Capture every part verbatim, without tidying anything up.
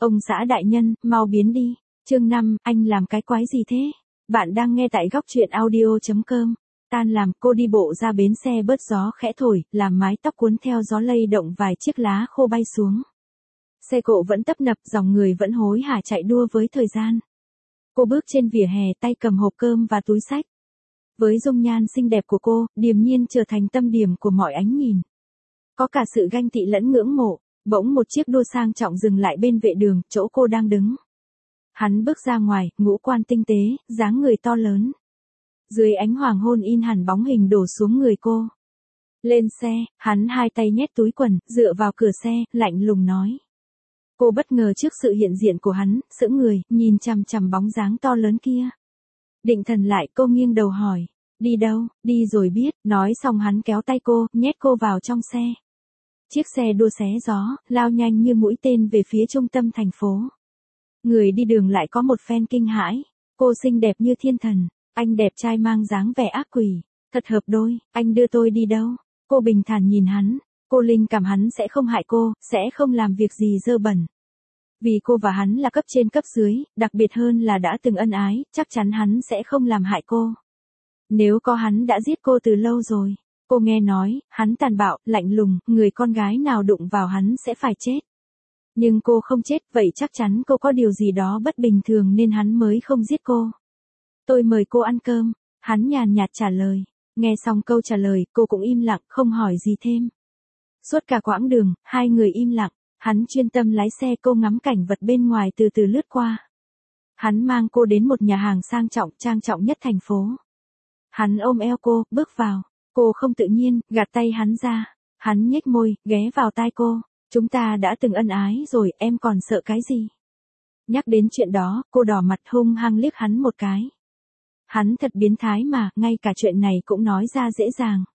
Ông xã đại nhân, mau biến đi. Chương năm, anh làm cái quái gì thế? Bạn đang nghe tại góc truyện audio chấm com. Tan làm, cô đi bộ ra bến xe bớt gió khẽ thổi, làm mái tóc cuốn theo gió lay động vài chiếc lá khô bay xuống. Xe cộ vẫn tấp nập, dòng người vẫn hối hả chạy đua với thời gian. Cô bước trên vỉa hè, tay cầm hộp cơm và túi xách. Với dung nhan xinh đẹp của cô, điềm nhiên trở thành tâm điểm của mọi ánh nhìn. Có cả sự ganh tị lẫn ngưỡng mộ. Bỗng một chiếc đua sang trọng dừng lại bên vệ đường, chỗ cô đang đứng. Hắn bước ra ngoài, ngũ quan tinh tế, dáng người to lớn. Dưới ánh hoàng hôn in hẳn bóng hình đổ xuống người cô. Lên xe, hắn hai tay nhét túi quần, dựa vào cửa xe, lạnh lùng nói. Cô bất ngờ trước sự hiện diện của hắn, sững người, nhìn chằm chằm bóng dáng to lớn kia. Định thần lại, cô nghiêng đầu hỏi. Đi đâu? Đi rồi biết. Nói xong hắn kéo tay cô, nhét cô vào trong xe. Chiếc xe đua xé gió, lao nhanh như mũi tên về phía trung tâm thành phố. Người đi đường lại có một phen kinh hãi. Cô xinh đẹp như thiên thần, anh đẹp trai mang dáng vẻ ác quỷ. Thật hợp đôi, anh đưa tôi đi đâu? Cô bình thản nhìn hắn, cô linh cảm hắn sẽ không hại cô, sẽ không làm việc gì dơ bẩn. Vì cô và hắn là cấp trên cấp dưới, đặc biệt hơn là đã từng ân ái, chắc chắn hắn sẽ không làm hại cô. Nếu có hắn đã giết cô từ lâu rồi. Cô nghe nói, hắn tàn bạo, lạnh lùng, người con gái nào đụng vào hắn sẽ phải chết. Nhưng cô không chết, vậy chắc chắn cô có điều gì đó bất bình thường nên hắn mới không giết cô. Tôi mời cô ăn cơm, hắn nhàn nhạt trả lời. Nghe xong câu trả lời, cô cũng im lặng, không hỏi gì thêm. Suốt cả quãng đường, hai người im lặng, hắn chuyên tâm lái xe, cô ngắm cảnh vật bên ngoài từ từ lướt qua. Hắn mang cô đến một nhà hàng sang trọng, trang trọng nhất thành phố. Hắn ôm eo cô, bước vào. Cô không tự nhiên, gạt tay hắn ra. Hắn nhếch môi, ghé vào tai cô. Chúng ta đã từng ân ái rồi, em còn sợ cái gì? Nhắc đến chuyện đó, cô đỏ mặt hung hăng liếc hắn một cái. Hắn thật biến thái mà, ngay cả chuyện này cũng nói ra dễ dàng.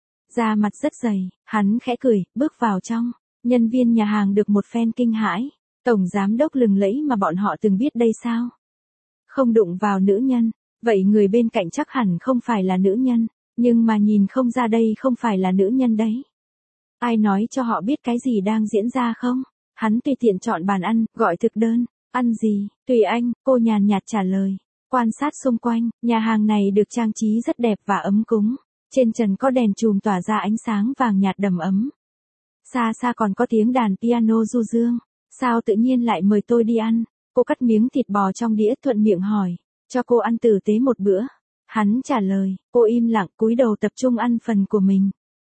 Da mặt rất dày, hắn khẽ cười, bước vào trong. Nhân viên nhà hàng được một phen kinh hãi. Tổng giám đốc lừng lẫy mà bọn họ từng biết đây sao? Không đụng vào nữ nhân, vậy người bên cạnh chắc hẳn không phải là nữ nhân. Nhưng mà nhìn không ra đây không phải là nữ nhân đấy. Ai nói cho họ biết cái gì đang diễn ra không? Hắn tùy tiện chọn bàn ăn, gọi thực đơn. Ăn gì? Tùy anh, cô nhàn nhạt trả lời. Quan sát xung quanh, nhà hàng này được trang trí rất đẹp và ấm cúng. Trên trần có đèn chùm tỏa ra ánh sáng vàng nhạt đầm ấm. Xa xa còn có tiếng đàn piano du dương. Sao tự nhiên lại mời tôi đi ăn? Cô cắt miếng thịt bò trong đĩa thuận miệng hỏi. Cho cô ăn tử tế một bữa. Hắn trả lời, cô im lặng cúi đầu tập trung ăn phần của mình.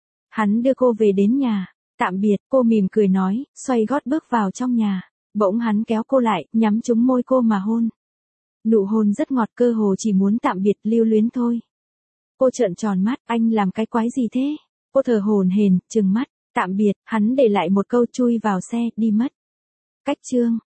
Hắn đưa cô về đến nhà. Tạm biệt, cô mỉm cười nói, xoay gót bước vào trong nhà. Bỗng hắn kéo cô lại, nhắm trúng môi cô mà hôn. Nụ hôn rất ngọt, cơ hồ chỉ muốn tạm biệt, lưu luyến thôi. Cô trợn tròn mắt, anh làm cái quái gì thế? Cô thở hổn hển, trừng mắt, tạm biệt, hắn để lại một câu chui vào xe, đi mất. Cách chương